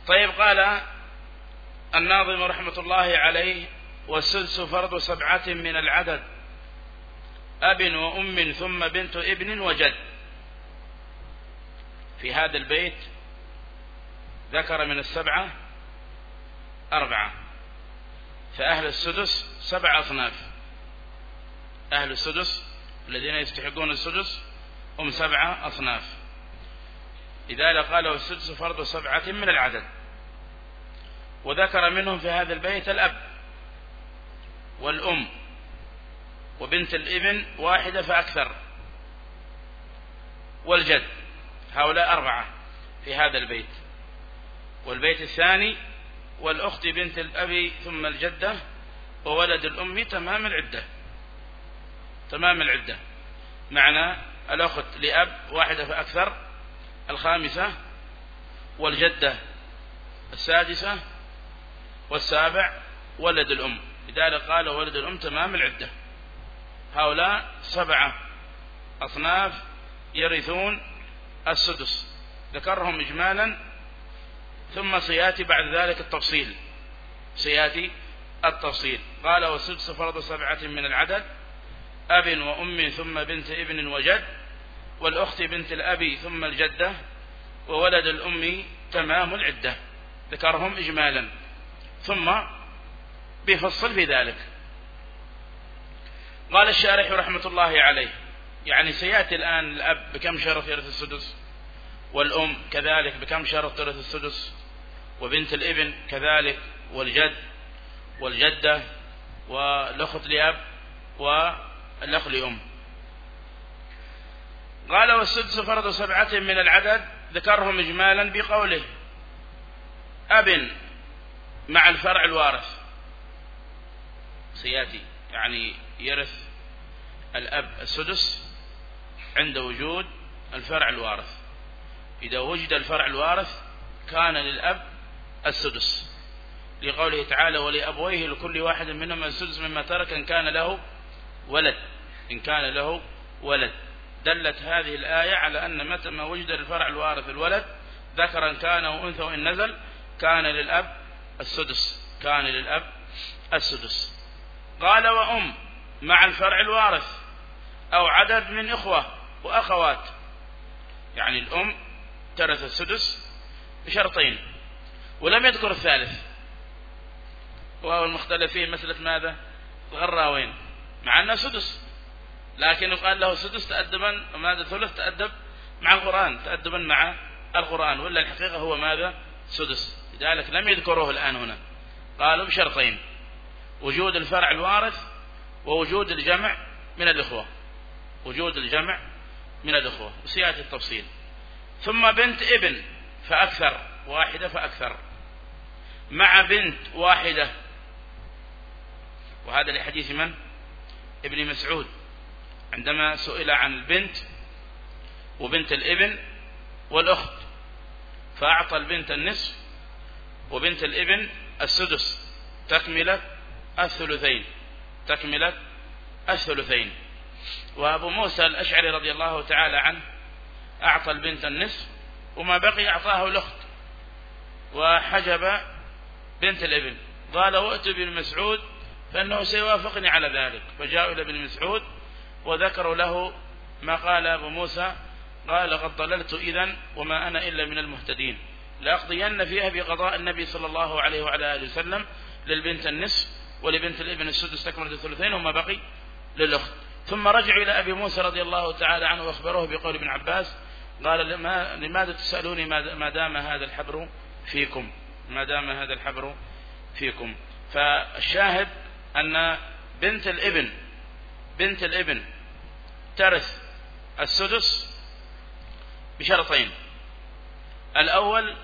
طيب، قال الناظم رحمة الله عليه: والسدس فرض 7 من العدد، أب وأم ثم بنت ابن وجد. في هذا البيت ذكر من 7 4، فأهل السدس 7 أصناف. أهل السدس الذين يستحقون السدس هم 7 أصناف. لذلك قال: والسدس فرض 7 من العدد. وذكر منهم في هذا البيت الأب والأم وبنت الابن 1 فأكثر والجد. هؤلاء 4 في هذا البيت. والبيت الثاني: والأخت بنت الأب ثم الجدة وولد الأم تمام العدة. تمام العدة معنى الأخت لأب 1 فأكثر 5، والجدة 6، وال7 ولد الأم. لذلك قال: ولد الأم تمام العدة. هؤلاء 7 أصناف يرثون السدس، ذكرهم إجمالا، ثم سيأتي بعد ذلك التفصيل. سيأتي التفصيل. قال: والسدس فرض 7 من العدد، أب وأم ثم بنت ابن وجد، والأخت بنت الأب ثم الجدة وولد الأم تمام العدة. ذكرهم إجمالا ثم بيفصل في ذلك. قال الشارح رحمة الله عليه: يعني سيأتي الآن الأب بكم شرط يرث السدس، والأم كذلك بكم شرط ترث السدس، وبنت الابن كذلك، والجد والجدة والأخت لأب والأخ لأم. قال: والسدس فرض 7 من العدد، ذكرهم إجمالا بقوله: أب مع الفرع الوارث. سيأتي يعني يرث الأب السدس عند وجود الفرع الوارث. إذا وجد الفرع الوارث كان للأب السدس، لقوله تعالى: ولأبويه لكل واحد منهما السدس مما ترك إن كان له ولد. إن كان له ولد. دلت هذه الآية على أن متى ما وجد الفرع الوارث الولد، ذكرا كان أو أنثى وإن نزل، كان للأب السدس. كان للأب السدس. قال: وأم مع الفرع الوارث أو عدد من إخوة وأخوات. يعني الأم ترث السدس بشرطين، ولم يذكر الثالث، وهو المختلف فيه مسألة ماذا؟ الغراوين، مع أنه سدس، لكن قال له سدس تأدبا، وماذا ثلث تأدب مع القرآن، تأدبا مع القرآن، ولا الحقيقة هو ماذا؟ سدس. لذلك لم يذكروه الآن هنا، قالوا بشرطين: وجود الفرع الوارث ووجود الجمع من الإخوة. وجود الجمع من الإخوة، وسيأتي التفصيل. ثم بنت ابن فأكثر، 1 فأكثر، مع بنت 1. وهذا لحديث من؟ ابن مسعود، عندما سئل عن البنت وبنت الابن والأخت، فأعطى البنت النصف وبنت الابن السدس، تكملة الثلثين. تكملة الثلثين. وأبو موسى الأشعري رضي الله تعالى عنه أعطى البنت النصف، وما بقي أعطاه الأخت، وحجب بنت الابن. قال: وأتوا بن مسعود فإنه سيوافقني على ذلك. فجاءوا إلى ابن مسعود وذكروا له ما قال أبو موسى، قال: لقد ضللت إذن وما أنا إلا من المهتدين، لأقضين فيها بقضاء النبي صلى الله عليه وعلى آله وسلم، للبنت النصف ولبنت الابن السدس تكملة الثلثين، وما بقي للأخت. ثم رجعوا إلى أبي موسى رضي الله تعالى عنه وأخبروه بقول ابن عباس، قال: لماذا تسألوني ما دام هذا الحبر فيكم؟ ما دام هذا الحبر فيكم. فالشاهد أن بنت الابن ترث السدس بشرطين: الأول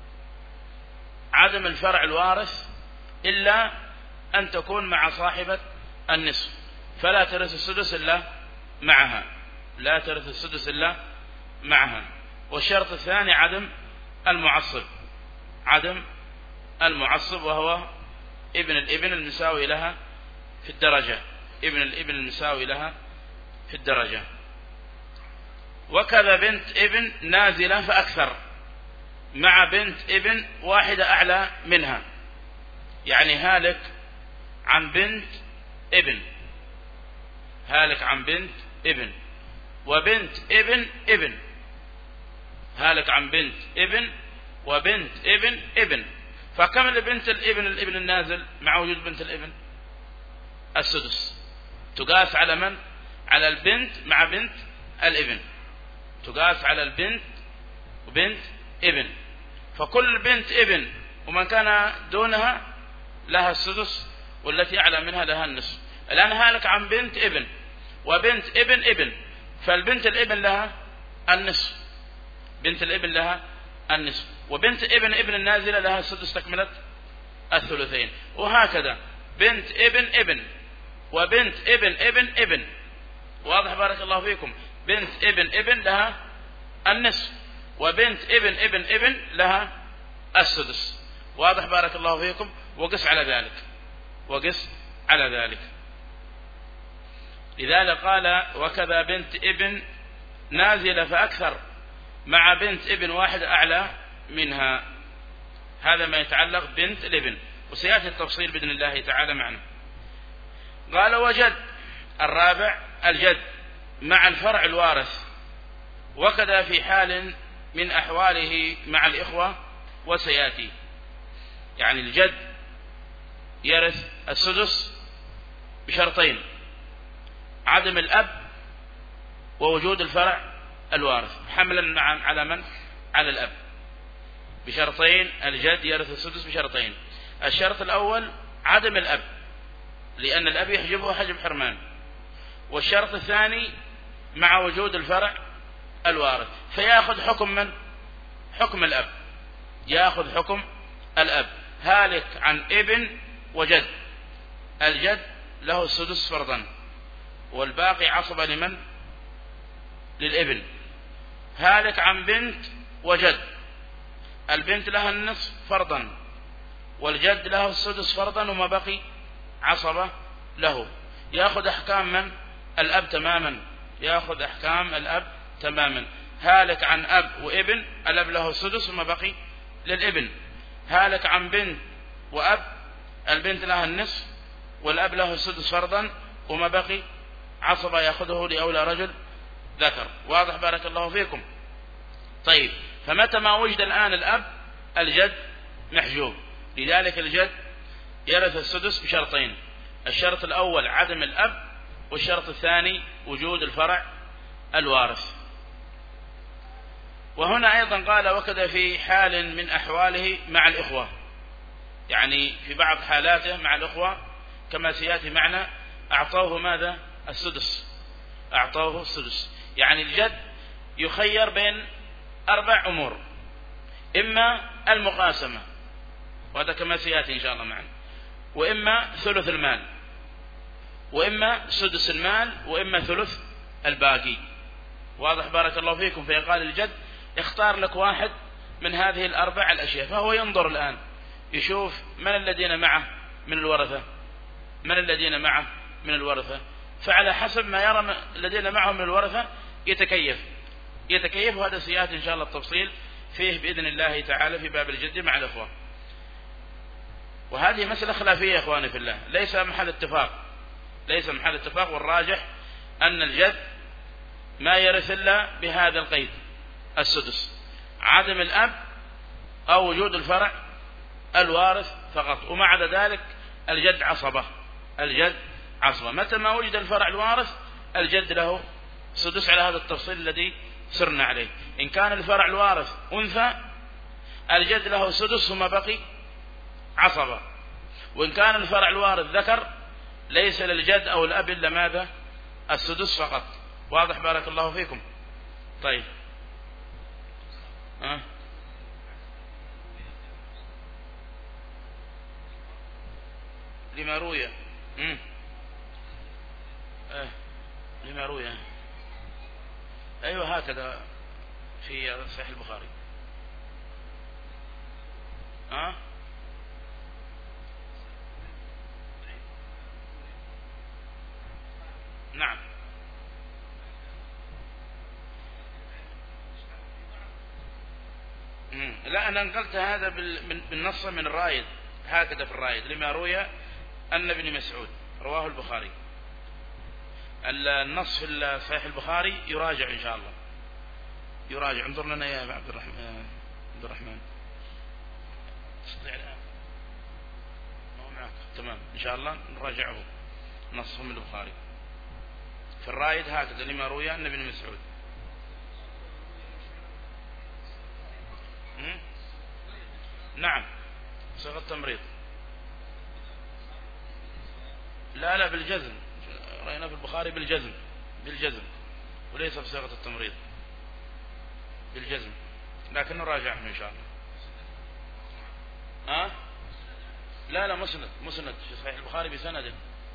عدم الفرع الوارث إلا أن تكون مع صاحبة النصف، فلا ترث السدس إلا معها، لا ترث السدس إلا معها. والشرط الثاني عدم المعصب، عدم المعصب، وهو ابن الابن المساوي لها في الدرجة، ابن الابن المساوي لها في الدرجة. وكذا بنت ابن نازلة فأكثر، مع بنت ابن واحدة أعلى منها، يعني هالك عن بنت ابن، هالك عن بنت ابن وبنت ابن ابن، هالك عن بنت ابن وبنت ابن ابن. فكم لبنت الابن الابن النازل مع وجود بنت الابن؟ السدس. تقاس على من؟ على البنت مع بنت الابن، تقاس على البنت وبنت ابن. فكل بنت ابن ومن كان دونها لها السدس، والتي أعلى منها لها النصف. الآن هالك عن بنت ابن وبنت ابن ابن، فالبنت الابن لها النصف، بنت الابن لها النصف، وبنت ابن ابن النازلة لها السدس تكملة الثلثين، وهكذا بنت ابن ابن وبنت ابن ابن ابن. واضح بارك الله فيكم؟ بنت ابن ابن لها النصف وبنت ابن ابن ابن لها السدس. واضح بارك الله فيكم؟ وقس على ذلك، وقس على ذلك. لذلك قال وكذا بنت ابن نازلة فأكثر مع بنت ابن واحد أعلى منها. هذا ما يتعلق بنت الابن، وسيأتي التفصيل بإذن الله تعالى معنا. قال وجد الرابع الجد مع الفرع الوارث، وكذا في حال من أحواله مع الإخوة وسيأتي. يعني الجد يرث السدس بشرطين: عدم الأب ووجود الفرع الوارث، حملا على من؟ على الأب، بشرطين. الجد يرث السدس بشرطين: الشرط الأول عدم الأب، لأن الأب يحجبه حجب حرمان، والشرط الثاني مع وجود الفرع الوارث، فيأخذ حكم من؟ حكم الأب، يأخذ حكم الأب. هالك عن ابن وجد، الجد له السدس فرضا، والباقي عصبة لمن؟ للابن. هالك عن بنت وجد، البنت لها النصف فرضا والجد له السدس فرضا، وما بقي عصبة له. يأخذ أحكام من؟ الأب تماما، يأخذ أحكام الأب تماما. هالك عن أب وابن، الأب له السدس وما بقي للابن. هالك عن بنت وأب، البنت لها النصف والأب له السدس فرضا وما بقي عصبة يأخذه لأولى رجل ذكر. واضح بارك الله فيكم؟ طيب، فمتى ما وجد الآن الأب الجد محجوب، لذلك الجد يرث السدس بشرطين: الشرط الأول عدم الأب، والشرط الثاني وجود الفرع الوارث. وهنا أيضا قال وكذا في حال من أحواله مع الإخوة، يعني في بعض حالاته مع الإخوة كما سيأتي معنا أعطوه ماذا؟ السدس، أعطوه السدس. يعني الجد يخير بين 4 أمور: إما المقاسمة، وهذا كما سيأتي إن شاء الله معنا، وإما ثلث المال، وإما سدس المال، وإما ثلث الباقي. واضح بارك الله فيكم؟ فيقال الجد اختار لك واحد من هذه ال4 الأشياء، فهو ينظر الآن يشوف من الذين معه من الورثة، من الذين معه من الورثة، فعلى حسب ما يرى الذين معه من الورثة يتكيف. وهذا سيأتي إن شاء الله التفصيل فيه بإذن الله تعالى في باب الجد مع الأخوة. وهذه مسألة خلافية يا إخواني في الله، ليس محل اتفاق، والراجح أن الجد ما يرث إلا بهذا القيد: السدس، عدم الأب أو وجود الفرع الوارث فقط. ومع ذلك الجد عصبة، متى ما وجد الفرع الوارث الجد له سدس، على هذا التفصيل الذي سرنا عليه. إن كان الفرع الوارث أنثى الجد له سدس وما بقي عصبة، وإن كان الفرع الوارث ذكر ليس للجد أو الأب إلا ماذا؟ السدس فقط. واضح بارك الله فيكم؟ طيب، لما روي لما روي أيوة هكذا في صحيح البخاري. نعم، لا، أنا نقلت هذا بالنص من الرائد، هكذا في الرائد لما روي أن ابن مسعود رواه البخاري. النص في صحيح البخاري يراجع إن شاء الله، يراجع. انظر لنا يا عبد الرحمن تستطيع الآن؟ ما هو معك؟ تمام، إن شاء الله نراجعه، نصه من البخاري في الرائد هكذا لما روي أن ابن مسعود. نعم، صيغة التمريض. لا بالجزم، رأينا في البخاري بالجزم وليس بصيغة التمريض، بالجزم، لكن نراجعه إن شاء الله. لا مسند في صحيح البخاري بسنده.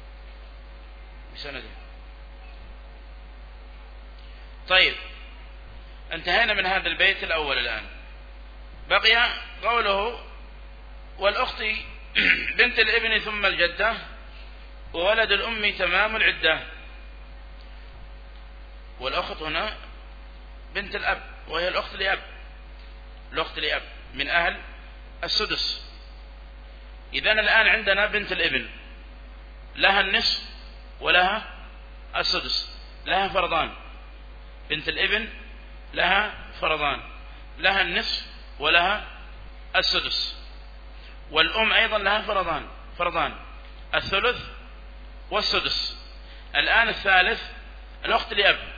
طيب، انتهينا من هذا البيت الأول. الآن بقي قوله: والأخت بنت الابن ثم الجدة وولد الأم تمام العدة. والأخت هنا بنت الأب، وهي الأخت لأب من أهل السدس. إذن الآن عندنا بنت الابن لها النصف ولها السدس، لها فرضان. بنت الابن لها فرضان، لها النصف ولها السدس. والأم أيضا لها فرضان الثلث والسدس. الآن الثالث الأخت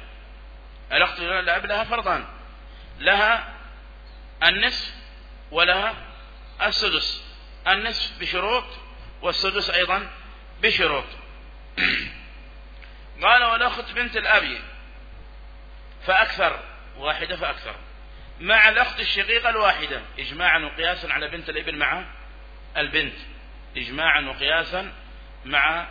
لأب لها فرضان، لها النصف ولها السدس، النصف بشروط والسدس أيضا بشروط. قال: والأخت بنت الأب فأكثر، واحدة فأكثر، مع الأخت الشقيقة الواحدة، إجماعا وقياسا على بنت الابن مع البنت، إجماعا وقياسا مع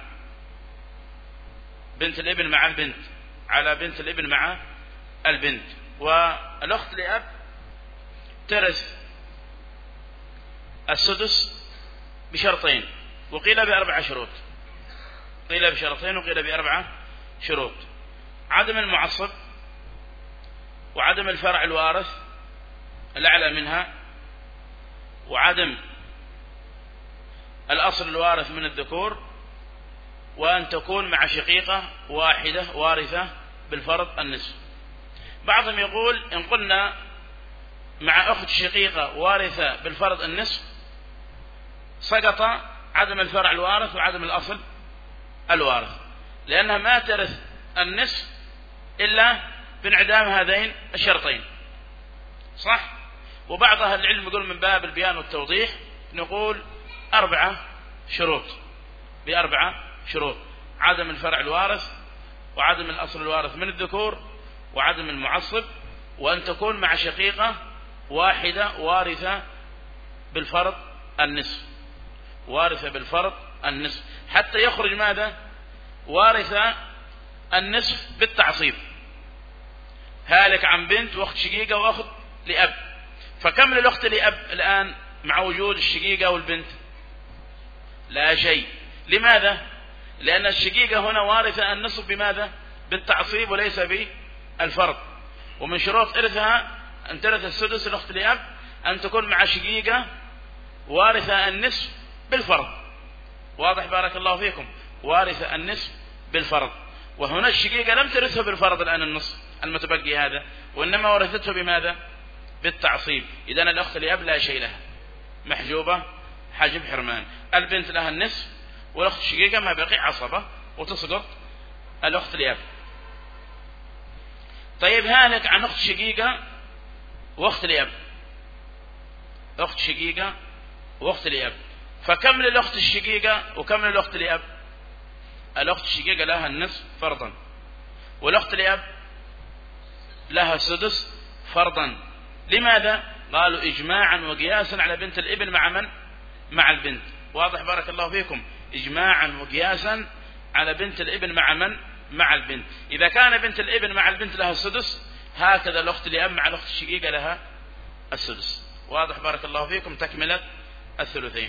بنت الابن مع البنت، على بنت الابن مع البنت. والأخت لأب ترث السدس بشرطين، وقيل ب4 شروط، قيل بشرطين وقيل ب4 شروط: عدم المعصب، وعدم الفرع الوارث الأعلى منها، وعدم الأصل الوارث من الذكور، وأن تكون مع شقيقة واحدة وارثة بالفرض النصف. بعضهم يقول إن قلنا مع أخت شقيقة وارثة بالفرض النصف سقط عدم الفرع الوارث وعدم الأصل الوارث، لأنها ما ترث النصف إلا بانعدام هذين الشرطين، صح؟ وبعض أهل العلم يقول من باب البيان والتوضيح نقول 4 شروط، ب4 شروط: عدم الفرع الوارث، وعدم الأصل الوارث من الذكور، وعدم المعصب، وأن تكون مع شقيقة واحدة وارثة بالفرض النصف، وارثة بالفرض النصف، حتى يخرج ماذا؟ وارثة النصف بالتعصيب، هالك عن بنت واخت شقيقة واخت لأب. فكم للأخت لأب الآن مع وجود الشقيقة والبنت؟ لا شيء. لماذا؟ لأن الشقيقة هنا وارثة النصف بماذا؟ بالتعصيب وليس بالفرض. ومن شروط إرثها أن ترث السدس الأخت لأب أن تكون مع شقيقة وارثة النصف بالفرض. واضح؟ بارك الله فيكم. وارثة النصف بالفرض، وهنا الشقيقة لم ترثه بالفرض الآن النصف المتبقي هذا، وإنما ورثته بماذا؟ بالتعصيب. إذن الأخت لأب لا شيء لها، محجوبة حجب حرمان. البنت لها النصف، والأخت الشقيقة ما بقي عصبة وتسقط الأخت لأب. طيب، هالك عن أخت شقيقة وأخت لأب، أخت شقيقة وأخت لأب، فكم للأخت الشقيقة وكم للأخت لأب؟ الأخت الشقيقة لها النصف فرضا، والأخت لأب لها السدس فرضا. لماذا؟ قالوا إجماعا وقياسا على بنت الابن مع من؟ مع البنت. واضح؟ بارك الله فيكم. إجماعا وقياسا على بنت الابن مع من؟ مع البنت. إذا كان بنت الابن مع البنت لها السدس، هكذا الأخت لأب مع الأخت الشقيقة لها السدس. واضح؟ بارك الله فيكم. تكملة الثلثين.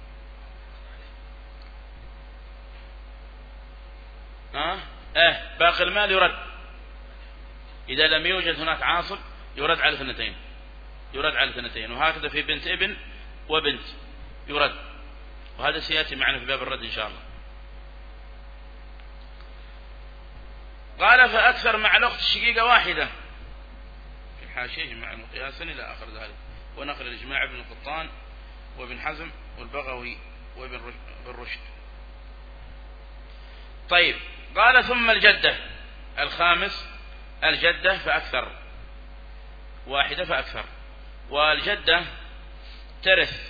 باقي المال يرد إذا لم يوجد هناك عاصب، يرد على 2. يرد على اثنتين، وهكذا في بنت ابن وبنت يرد، وهذا سيأتي معنا في باب الرد إن شاء الله. قال فأكثر مع الأخت الشقيقة واحدة، في الحاشية مع مقياسا إلى آخر ذلك، ونقل الإجماع ابن القطان وابن حزم والبغوي وابن رشد. طيب، قال ثم الجدة الخامس، الجدة فأكثر، واحدة فأكثر. والجدة ترث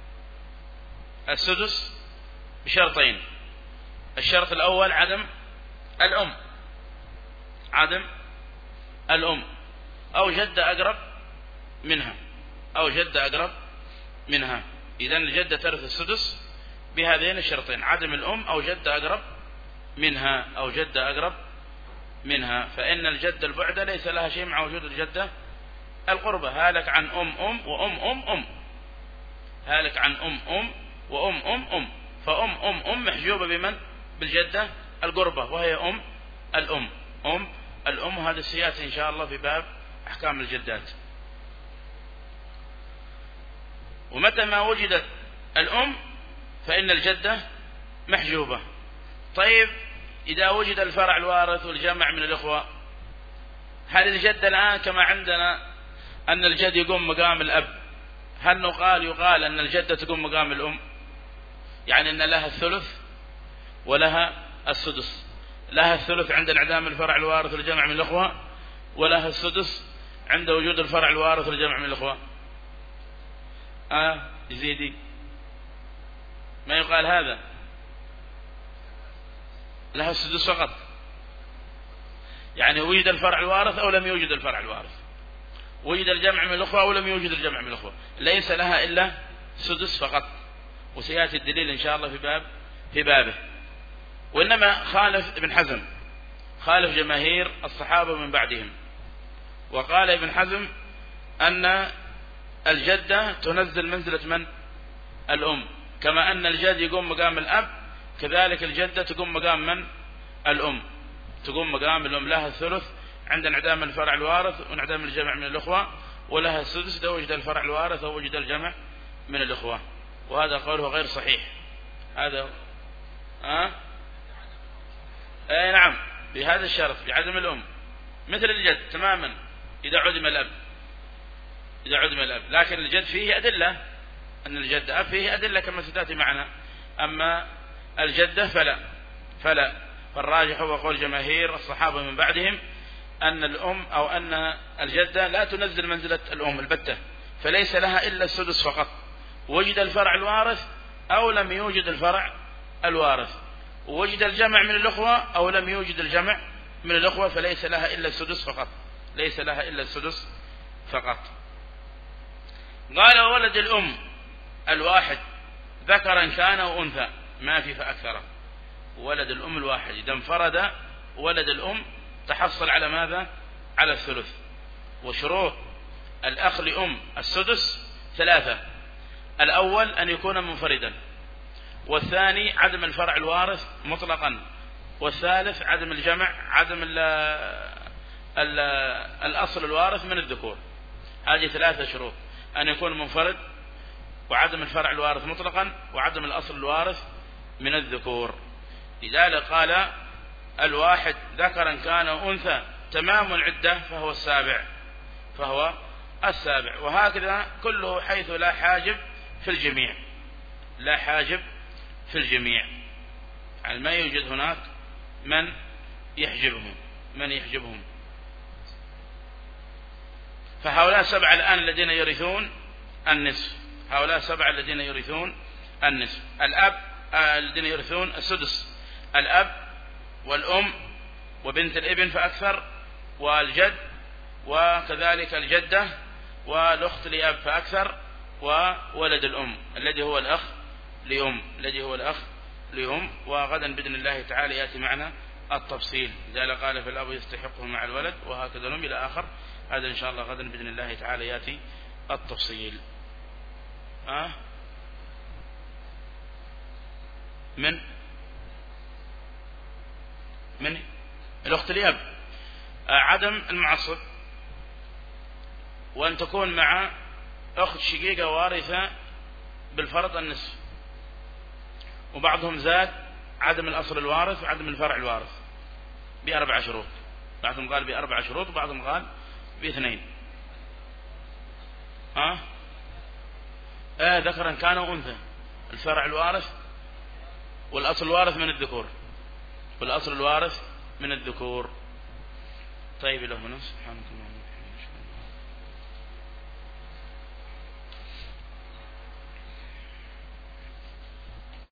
السدس بشرطين: الشرط الأول عدم الأم، عدم الأم، أو جدة أقرب منها، أو جدة أقرب منها. إذن الجدة ترث السدس بهذين الشرطين: عدم الأم أو جدة أقرب منها، أو جدة أقرب منها. فإن الجدة البعدة ليس لها شيء مع وجود الجدة القربة. هالك عن وأم هالك عن وأم فأم محجوبة بمن؟ بالجدة القربة، وهي الأم. الأم، وهذا السياسة إن شاء الله في باب أحكام الجدات. ومتى ما وجدت الأم فإن الجدة محجوبة. طيب، إذا وجد الفرع الوارث والجمع من الإخوة، هل الجدة الآن كما عندنا أن الجد يقوم مقام الأب، هل يقال أن الجدة تقوم مقام الأم؟ يعني أن لها الثلث ولها السدس، لها الثلث عند انعدام الفرع الوارث والجمع من الإخوة، ولها السدس عند وجود الفرع الوارث والجمع من الإخوة. يزيدي ما يقال هذا، لها السدس فقط. يعني وجد الفرع الوارث أو لم يوجد الفرع الوارث، وجد الجمع من الأخوة أو لم يوجد الجمع من الأخوة، ليس لها إلا سدس فقط. وسيأتي الدليل إن شاء الله في بابه. وإنما خالف ابن حزم، خالف جماهير الصحابة من بعدهم، وقال ابن حزم أن الجدة تنزل منزلة من؟ الأم. كما أن الجد يقوم مقام الأب، كذلك الجدة تقوم مقام من؟ الأم، تقوم مقام الأم. لها الثلث عند انعدام الفرع الوارث وانعدام الجمع من الأخوة، ولها السدس إذا وجد الفرع الوارث أو وجد الجمع من الأخوة. وهذا قوله غير صحيح. هذا أي نعم، بهذا الشرط بعدم الأم، مثل الجد تماما إذا عدم الأب، لكن الجد فيه أدلة، أن الجد أب فيه أدلة كما ستأتي معنا. أما الجدة فلا. فالراجح هو قول جماهير الصحابة من بعدهم أن الأم أو أن الجدة لا تنزل منزلة الأم البتة، فليس لها إلا السدس فقط، وجد الفرع الوارث أو لم يوجد الفرع الوارث، ووجد الجمع من الأخوة أو لم يوجد الجمع من الأخوة، فليس لها إلا السدس فقط، ليس لها إلا السدس فقط. قال ولد الأم الواحد ذكرا كان أو أنثى، ما في فأكثر. ولد الأم الواحد إذا انفرد ولد الأم تحصل على ماذا؟ على الثلث. وشروط الأخ لأم السدس 3: الأول أن يكون منفردا، والثاني عدم الفرع الوارث مطلقا، والثالث عدم الجمع، عدم الأصل الوارث من الذكور. هذه 3 شروط: أن يكون منفرد، وعدم الفرع الوارث مطلقا، وعدم الأصل الوارث من الذكور. لذلك قال الواحد ذكرا كان أنثى تمام العدة فهو السابع. وهكذا كله حيث لا حاجب في الجميع، لا حاجب في الجميع، يعني ما يوجد هناك من يحجبهم. فهؤلاء 7 الآن الذين يرثون النصف، هؤلاء 7 الذين يرثون النصف. الأب الذين يرثون السدس: الأب والأم وبنت الابن فأكثر، والجد، وكذلك الجدة، والأخت لأب فأكثر، وولد الأم الذي هو الأخ لأم. وغدا بإذن الله تعالى يأتي معنا التفصيل، إذا قال فالأب يستحقه مع الولد وهكذا الأم إلى آخر. هذا إن شاء الله غدا بإذن الله تعالى يأتي التفصيل. من الأخت لأب عدم المعصب، وأن تكون مع أخت شقيقة وارثة بالفرض النصف. وبعضهم زاد عدم الأصل الوارث وعدم الفرع الوارث ب4 شروط. بعضهم قال ب4 شروط وبعضهم قال ب2. ذكرا كان وأنثى، الفرع الوارث والأصل الوارث من الذكور، والأصل الوارث من الذكور. طيب له سبحانك اللهم وبحمدك.